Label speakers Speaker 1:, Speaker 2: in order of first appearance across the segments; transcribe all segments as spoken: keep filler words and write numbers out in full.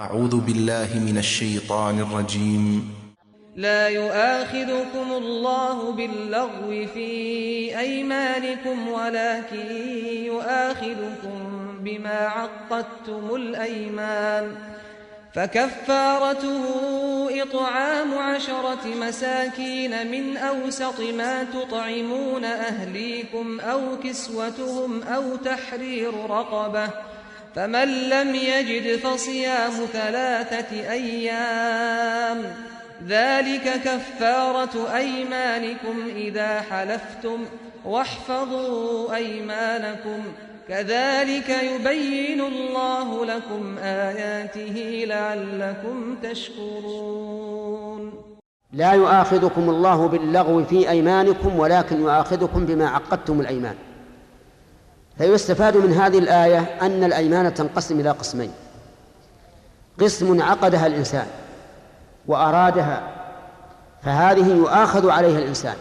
Speaker 1: أعوذ بالله من الشيطان الرجيم.
Speaker 2: لا يؤاخذكم الله باللغو في أيمانكم ولكن يؤاخذكم بما عقدتم الأيمان، فكفارته إطعام عشرة مساكين من أوسط ما تطعمون أهليكم أو كسوتهم أو تحرير رقبة، فمن لم يجد فصيام ثلاثة أيام، ذلك كفارة أيمانكم إذا حلفتم، واحفظوا أيمانكم، كذلك يبين الله لكم آياته لعلكم تشكرون.
Speaker 3: لا يؤاخذكم الله باللغو في أيمانكم ولكن يؤاخذكم بما عقدتم الأيمان. فيستفاد من هذه الآية أن الأيمان تنقسم إلى قسمين: قسم عقدها الإنسان وأرادها، فهذه يؤاخذ عليها الإنسان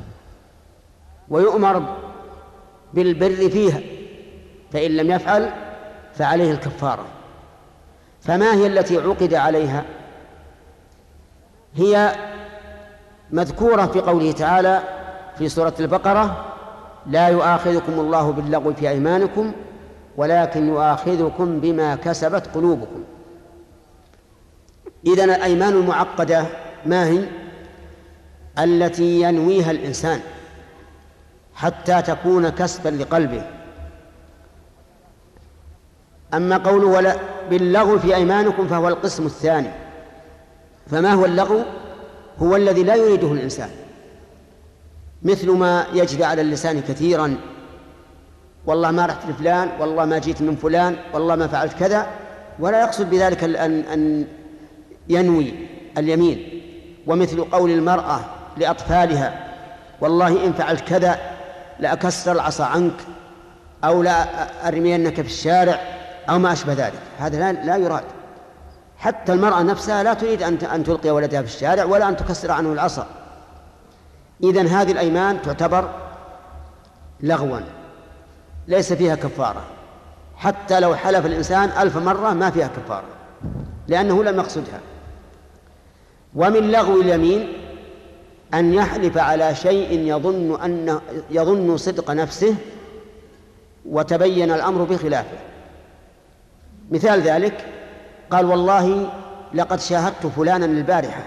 Speaker 3: ويؤمر بالبر فيها، فإن لم يفعل فعليه الكفارة. فما هي التي عقد عليها؟ هي مذكورة في قوله تعالى في سورة البقرة: لا يؤاخذكم الله باللغو في أيمانكم ولكن يؤاخذكم بما كسبت قلوبكم. إذن الأيمان المعقدة ما هي؟ التي ينويها الإنسان حتى تكون كسبا لقلبه. أما قوله ولا باللغو في أيمانكم فهو القسم الثاني. فما هو اللغو؟ هو الذي لا يريده الإنسان، مثل ما يجري على اللسان كثيرا: والله ما رحت لفلان، والله ما جيت من فلان، والله ما فعلت كذا، ولا يقصد بذلك أن, أن ينوي اليمين. ومثل قول المرأة لأطفالها: والله إن فعلت كذا لأكسر العصا عنك، أو لا أرمينك في الشارع، أو ما أشبه ذلك. هذا لا, لا يراد. حتى المرأة نفسها لا تريد أن تلقي ولدها في الشارع ولا أن تكسر عنه العصا. إذن هذه الأيمان تعتبر لغوا ليس فيها كفارة، حتى لو حلف الإنسان ألف مرة ما فيها كفارة، لأنه لم يقصدها. ومن لغو اليمين أن يحلف على شيء يظن أن يظن صدق نفسه وتبين الأمر بخلافه. مثال ذلك: قال: والله لقد شاهدت فلانا البارحة،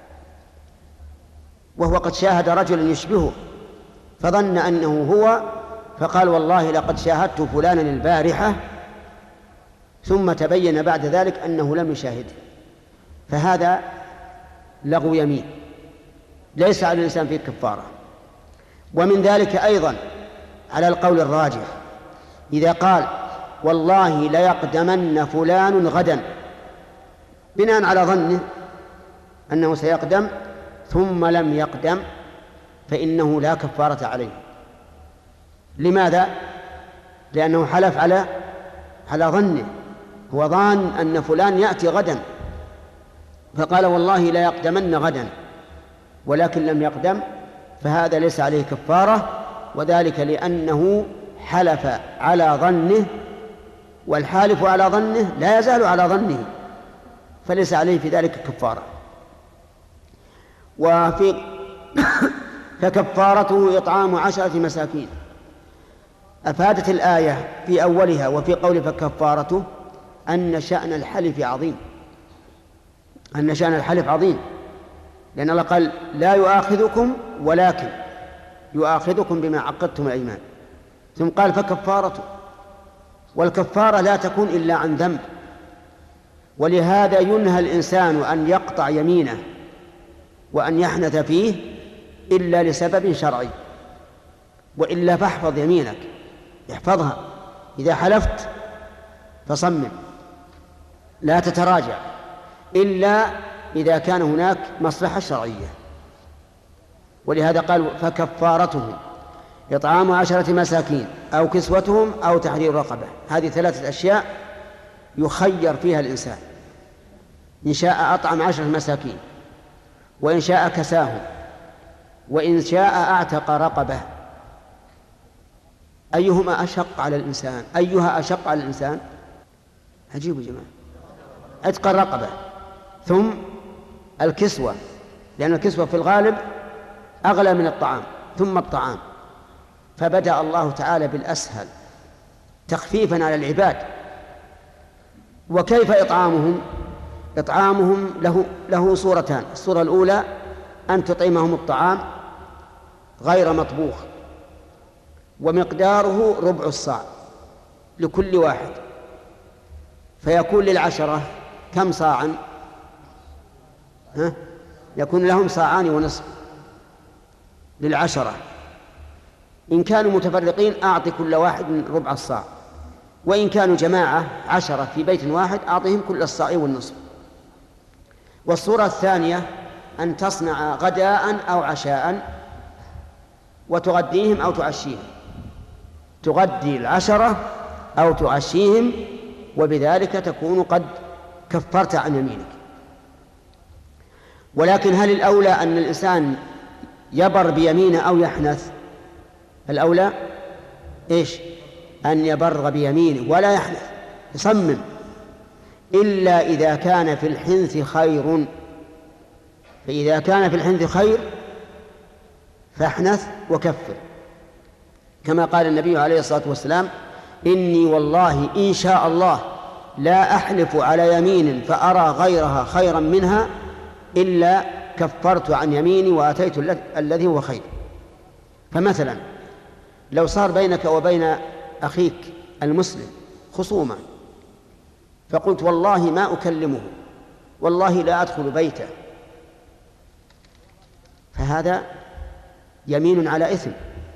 Speaker 3: وهو قد شاهد رجلا يشبهه فظن أنه هو، فقال: والله لقد شاهدت فلانا البارحة، ثم تبين بعد ذلك أنه لم يشاهده. فهذا لغو يمين ليس على الإنسان فيه كفارة. ومن ذلك أيضا على القول الراجح إذا قال: والله ليقدمن فلان غدا، بناء على ظنه أنه سيقدم ثم لم يقدم، فإنه لا كفارة عليه. لماذا؟ لأنه حلف على على ظنه، هو ظان أن فلان يأتي غدا فقال: والله لا يقدمن غدا، ولكن لم يقدم، فهذا ليس عليه كفارة، وذلك لأنه حلف على ظنه، والحالف على ظنه لا يزال على ظنه، فليس عليه في ذلك كفارة. وفي فكفارته إطعام عشرة مساكين. أفادت الآية في أولها وفي قول فكفارته أن شأن الحلف عظيم، أن شأن الحلف عظيم، لأن الله قال: لا يؤاخذكم ولكن يؤاخذكم بما عقدتم الأيمان، ثم قال فكفارته. والكفارة لا تكون إلا عن ذنب، ولهذا ينهى الإنسان أن يقطع يمينه وأن يحنث فيه إلا لسبب شرعي، وإلا فاحفظ يمينك، احفظها. إذا حلفت فصمم، لا تتراجع إلا إذا كان هناك مصلحة شرعية. ولهذا قال فكفارته إطعام عشرة مساكين أو كسوتهم أو تحرير رقبة. هذه ثلاثة أشياء يخير فيها الإنسان: إن شاء أطعم عشرة مساكين، وإن شاء كساهم، وإن شاء أعتق رقبة. أيهما أشق على الإنسان؟ أيها أشق على الإنسان؟ عجيب يا جماعة. عتق الرقبة، ثم الكسوة، لأن الكسوة في الغالب أغلى من الطعام، ثم الطعام. فبدأ الله تعالى بالأسهل تخفيفا على العباد. وكيف إطعامهم؟ إطعامهم له, له صورتان. الصورة الأولى أن تطعمهم الطعام غير مطبوخ، ومقداره ربع الصاع لكل واحد، فيكون للعشرة كم صاعا؟ ها؟ يكون لهم صاعان ونصف للعشرة. إن كانوا متفرقين أعطي كل واحد من ربع الصاع، وإن كانوا جماعة عشرة في بيت واحد أعطيهم كل الصاع والنصف. والصورة الثانية أن تصنع غداء أو عشاء وتغديهم أو تعشيهم، تغدي العشرة أو تعشيهم، وبذلك تكون قد كفرت عن يمينك. ولكن هل الأولى أن الإنسان يبر بيمينه أو يحنث؟ الأولى إيش؟ أن يبر بيمينه ولا يحنث، يصمم، إلا إذا كان في الحنث خير. فإذا كان في الحنث خير فاحنث وكفر، كما قال النبي عليه الصلاة والسلام: إني والله إن شاء الله لا أحلف على يمين فأرى غيرها خيرا منها إلا كفرت عن يميني وأتيت الذي هو خير. فمثلا لو صار بينك وبين أخيك المسلم خصومة، فقلت والله ما أكلمه، والله لا أدخل بيته، فهذا يمين على إثم،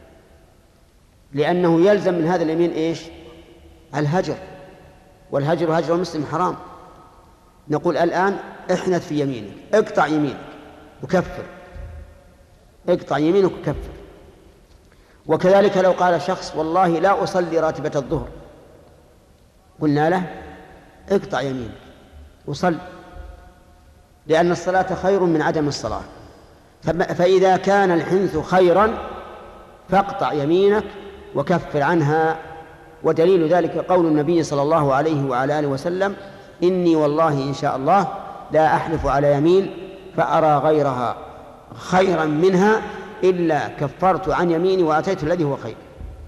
Speaker 3: لأنه يلزم من هذا اليمين إيش؟ الهجر، والهجر هجر المسلم حرام. نقول الآن احنث في يمينك، اقطع يمينك وكفر، اقطع يمينك وكفر. وكذلك لو قال شخص والله لا أصلي راتبة الظهر، قلنا له اقطع يمينك وصل، لأن الصلاة خير من عدم الصلاة. فإذا كان الحنث خيرا فاقطع يمينك وكفر عنها. ودليل ذلك قول النبي صلى الله عليه وعلى آله وسلم: إني والله إن شاء الله لا أحلف على يمين فأرى غيرها خيرا منها إلا كفرت عن يميني وأتيت الذي هو خير.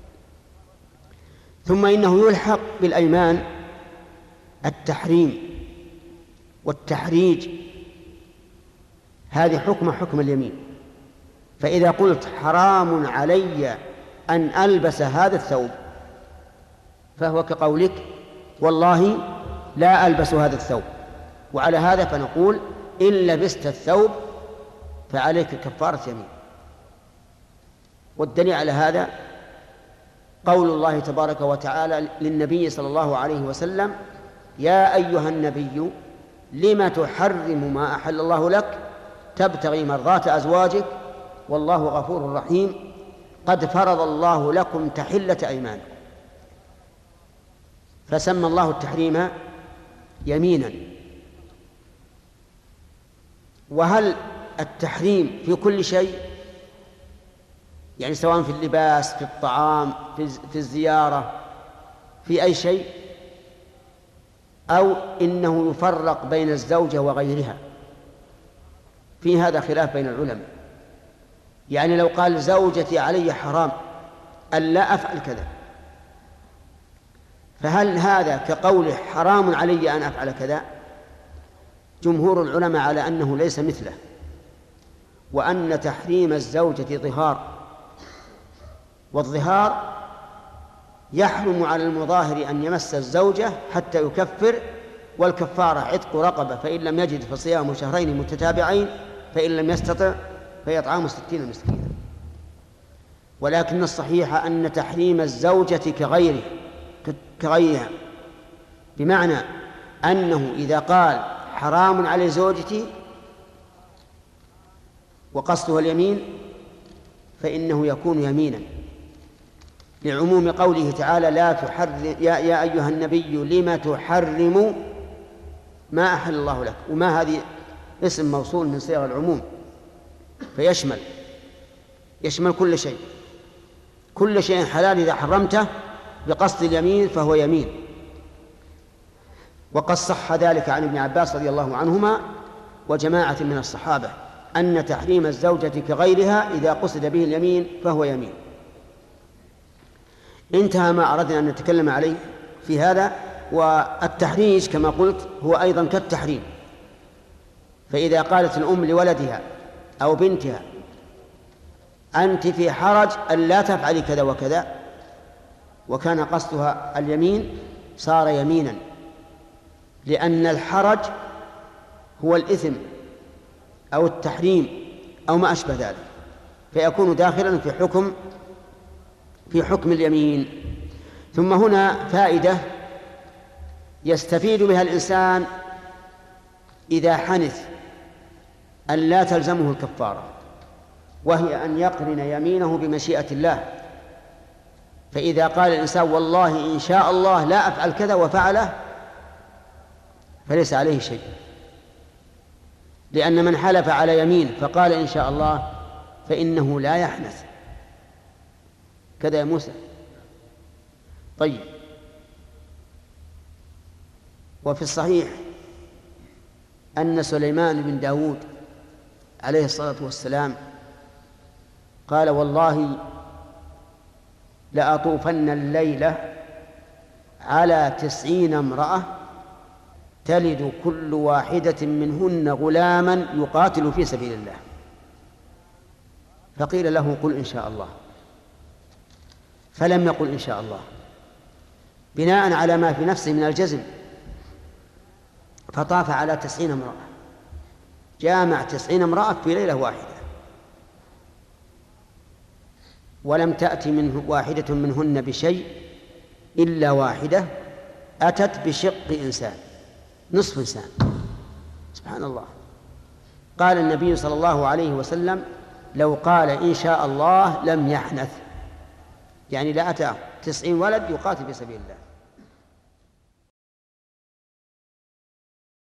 Speaker 3: ثم إنه يلحق بالأيمان التحريم والتحريج، هذه حكم حكم اليمين. فإذا قلت حرام علي أن ألبس هذا الثوب، فهو كقولك والله لا ألبس هذا الثوب. وعلى هذا فنقول إن لبست الثوب فعليك كفارة يمين. والدليل على هذا قول الله تبارك وتعالى للنبي صلى الله عليه وسلم: يا أيها النبي لم تحرم ما أحل الله لك تبتغي مرضات أزواجك والله غفور رحيم قد فرض الله لكم تحلة أيمانكم. فسمى الله التحريم يمينا. وهل التحريم في كل شيء؟ يعني سواء في اللباس، في الطعام، في الزيارة، في أي شيء، أو إنه يفرق بين الزوجة وغيرها؟ في هذا خلاف بين العلماء. يعني لو قال زوجتي علي حرام أن لا أفعل كذا، فهل هذا كقوله حرام علي أن أفعل كذا؟ جمهور العلماء على أنه ليس مثله، وأن تحريم الزوجة ظهار، والظهار يحرم على المظاهر أن يمس الزوجة حتى يكفر، والكفارة عتق رقبة، فإن لم يجد فصيام شهرين متتابعين، فإن لم يستطع فيطعام ستين مسكينا. ولكن الصحيح أن تحريم الزوجة كغيره كغيرها، بمعنى أنه إذا قال حرام على زوجتي وقصده اليمين فإنه يكون يمينا، لعموم قوله تعالى: لا تحرم يا, يا أيها النبي لما تحرم ما أحل الله لك. وما هذه اسم موصول من صيغ العموم، فيشمل يشمل كل شيء، كل شيء حلال إذا حرمته بقصد اليمين فهو يمين. وقد صح ذلك عن ابن عباس رضي الله عنهما وجماعة من الصحابة أن تحريم الزوجة كغيرها إذا قصد به اليمين فهو يمين. انتهى ما أردنا أن نتكلم عليه في هذا. والتحريج كما قلت هو أيضا كالتحريم، فإذا قالت الأم لولدها أو بنتها أنت في حرج أن لا تفعلي كذا وكذا وكان قصدها اليمين صار يمينا، لأن الحرج هو الإثم أو التحريم أو ما أشبه ذلك، فيكون داخلا في حكم في حكم اليمين. ثم هنا فائدة يستفيد بها الإنسان إذا حنث أن لا تلزمه الكفارة، وهي أن يقرن يمينه بمشيئة الله. فإذا قال الإنسان والله إن شاء الله لا أفعل كذا وفعله فليس عليه شيء، لأن من حلف على يمين فقال إن شاء الله فإنه لا يحنث. كذا يا موسى؟ طيب. وفي الصحيح أن سليمان بن داود عليه الصلاة والسلام قال والله لأطوفن الليلة على تسعين امرأة تلد كل واحدة منهن غلاما يقاتل في سبيل الله. فقيل له قل إن شاء الله، فلم يقل إن شاء الله بناء على ما في نفسه من الجزم، فطاف على تسعين امرأة، جامع تسعين امرأة في ليلة واحدة، ولم تأتي منه واحدة منهن بشيء إلا واحدة أتت بشق إنسان، نصف إنسان. سبحان الله. قال النبي صلى الله عليه وسلم لو قال إن شاء الله لم يحنث، يعني لا أتى تسعين ولد يقاتل في سبيل الله.